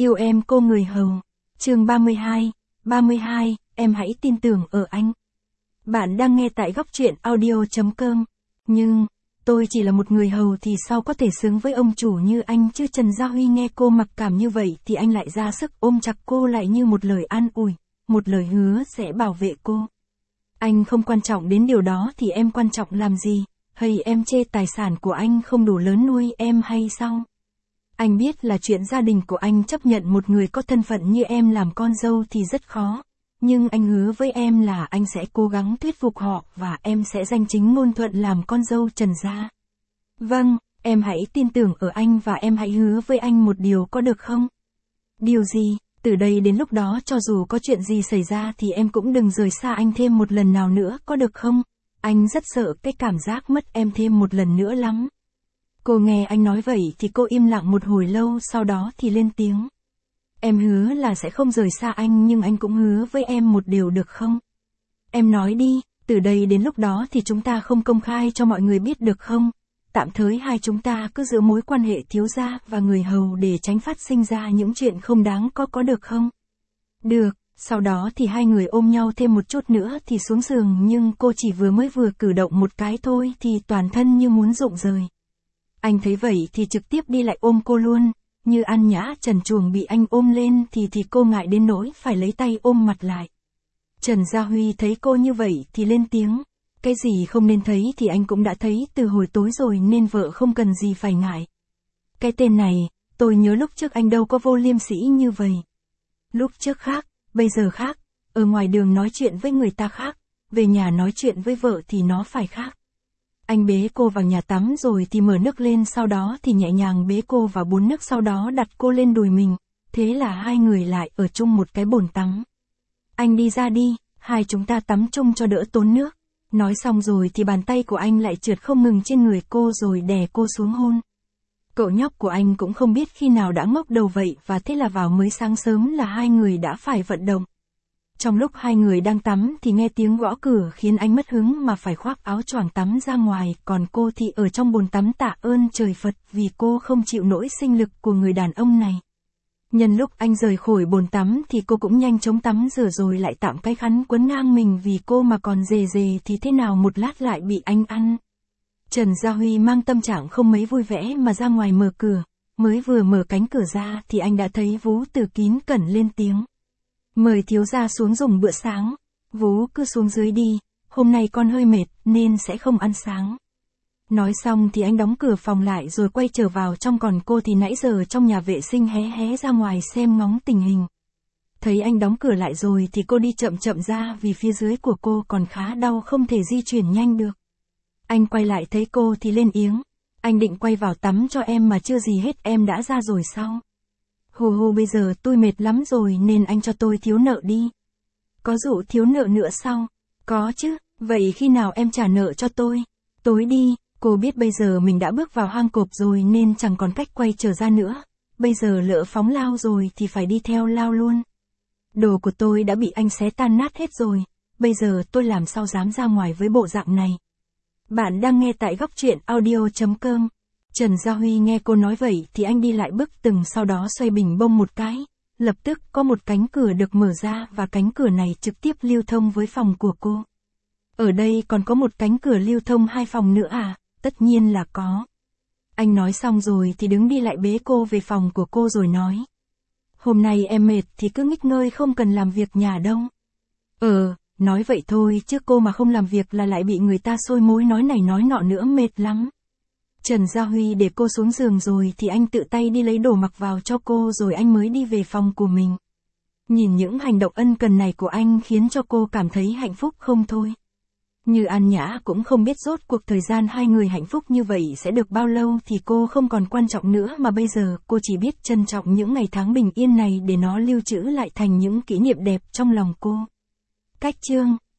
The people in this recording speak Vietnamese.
Yêu em cô người hầu. Chương 32, em hãy tin tưởng ở anh. Bạn đang nghe tại góc truyện audio.com. Nhưng, tôi chỉ là một người hầu thì sao có thể xứng với ông chủ như anh chứ. Trần Gia Huy nghe cô mặc cảm như vậy thì anh lại ra sức ôm chặt cô lại như một lời an ủi, một lời hứa sẽ bảo vệ cô. Anh không quan trọng đến điều đó thì em quan trọng làm gì? Hay em chê tài sản của anh không đủ lớn nuôi em hay sao? Anh biết là chuyện gia đình của anh chấp nhận một người có thân phận như em làm con dâu thì rất khó. Nhưng anh hứa với em là anh sẽ cố gắng thuyết phục họ và em sẽ danh chính ngôn thuận làm con dâu Trần gia. Vâng, em hãy tin tưởng ở anh và em hãy hứa với anh một điều có được không? Điều gì? Từ đây đến lúc đó cho dù có chuyện gì xảy ra thì em cũng đừng rời xa anh thêm một lần nào nữa có được không? Anh rất sợ cái cảm giác mất em thêm một lần nữa lắm. Cô nghe anh nói vậy thì cô im lặng một hồi lâu sau đó thì lên tiếng. Em hứa là sẽ không rời xa anh nhưng anh cũng hứa với em một điều được không? Em nói đi, từ đây đến lúc đó thì chúng ta không công khai cho mọi người biết được không? Tạm thời hai chúng ta cứ giữ mối quan hệ thiếu gia và người hầu để tránh phát sinh ra những chuyện không đáng có được không? Được, sau đó thì hai người ôm nhau thêm một chút nữa thì xuống giường nhưng cô chỉ vừa cử động một cái thôi thì toàn thân như muốn rụng rời. Anh thấy vậy thì trực tiếp đi lại ôm cô luôn, như An Nhã trần truồng bị anh ôm lên thì cô ngại đến nỗi phải lấy tay ôm mặt lại. Trần Gia Huy thấy cô như vậy thì lên tiếng, cái gì không nên thấy thì anh cũng đã thấy từ hồi tối rồi nên vợ không cần gì phải ngại. Cái tên này, tôi nhớ lúc trước anh đâu có vô liêm sỉ như vậy. Lúc trước khác, bây giờ khác, ở ngoài đường nói chuyện với người ta khác, về nhà nói chuyện với vợ thì nó phải khác. Anh bế cô vào nhà tắm rồi thì mở nước lên sau đó thì nhẹ nhàng bế cô vào bồn nước sau đó đặt cô lên đùi mình, thế là hai người lại ở chung một cái bồn tắm. Anh đi ra đi, hai chúng ta tắm chung cho đỡ tốn nước. Nói xong rồi thì bàn tay của anh lại trượt không ngừng trên người cô rồi đè cô xuống hôn. Cậu nhóc của anh cũng không biết khi nào đã ngốc đầu vậy và thế là vào mới sáng sớm là hai người đã phải vận động. Trong lúc hai người đang tắm thì nghe tiếng gõ cửa khiến anh mất hứng mà phải khoác áo choàng tắm ra ngoài, còn cô thì ở trong bồn tắm tạ ơn trời Phật vì cô không chịu nổi sinh lực của người đàn ông này. Nhân lúc anh rời khỏi bồn tắm thì cô cũng nhanh chóng tắm rửa rồi lại tạm cái khăn quấn ngang mình vì cô mà còn dề thì thế nào một lát lại bị anh ăn. Trần Gia Huy mang tâm trạng không mấy vui vẻ mà ra ngoài mở cửa, mới vừa mở cánh cửa ra thì anh đã thấy Vú từ kín cẩn lên tiếng. Mời thiếu gia xuống dùng bữa sáng. Vú cứ xuống dưới đi, hôm nay con hơi mệt nên sẽ không ăn sáng. Nói xong thì anh đóng cửa phòng lại rồi quay trở vào trong, còn cô thì nãy giờ trong nhà vệ sinh hé ra ngoài xem ngóng tình hình. Thấy anh đóng cửa lại rồi thì cô đi chậm ra vì phía dưới của cô còn khá đau không thể di chuyển nhanh được. Anh quay lại thấy cô thì lên tiếng. Anh định quay vào tắm cho em mà chưa gì hết em đã ra rồi sao? Hù bây giờ tôi mệt lắm rồi nên anh cho tôi thiếu nợ đi. Có dụ thiếu nợ nữa sao? Có chứ, vậy khi nào em trả nợ cho tôi? Tối đi, cô biết bây giờ mình đã bước vào hang cọp rồi nên chẳng còn cách quay trở ra nữa. Bây giờ lỡ phóng lao rồi thì phải đi theo lao luôn. Đồ của tôi đã bị anh xé tan nát hết rồi, bây giờ tôi làm sao dám ra ngoài với bộ dạng này. Bạn đang nghe tại góc truyện audio.com. Trần Gia Huy nghe cô nói vậy thì anh đi lại bước từng sau đó xoay bình bông một cái. Lập tức có một cánh cửa được mở ra và cánh cửa này trực tiếp lưu thông với phòng của cô. Ở đây còn có một cánh cửa lưu thông hai phòng nữa à? Tất nhiên là có. Anh nói xong rồi thì đứng đi lại bế cô về phòng của cô rồi nói. Hôm nay em mệt thì cứ nghích ngơi không cần làm việc nhà đâu. Nói vậy thôi chứ cô mà không làm việc là lại bị người ta soi mói nói này nói nọ nữa mệt lắm. Trần Gia Huy để cô xuống giường rồi thì anh tự tay đi lấy đồ mặc vào cho cô rồi anh mới đi về phòng của mình. Nhìn những hành động ân cần này của anh khiến cho cô cảm thấy hạnh phúc không thôi. Như An Nhã cũng không biết rốt cuộc thời gian hai người hạnh phúc như vậy sẽ được bao lâu thì cô không còn quan trọng nữa mà bây giờ cô chỉ biết trân trọng những ngày tháng bình yên này để nó lưu trữ lại thành những kỷ niệm đẹp trong lòng cô. Cách chương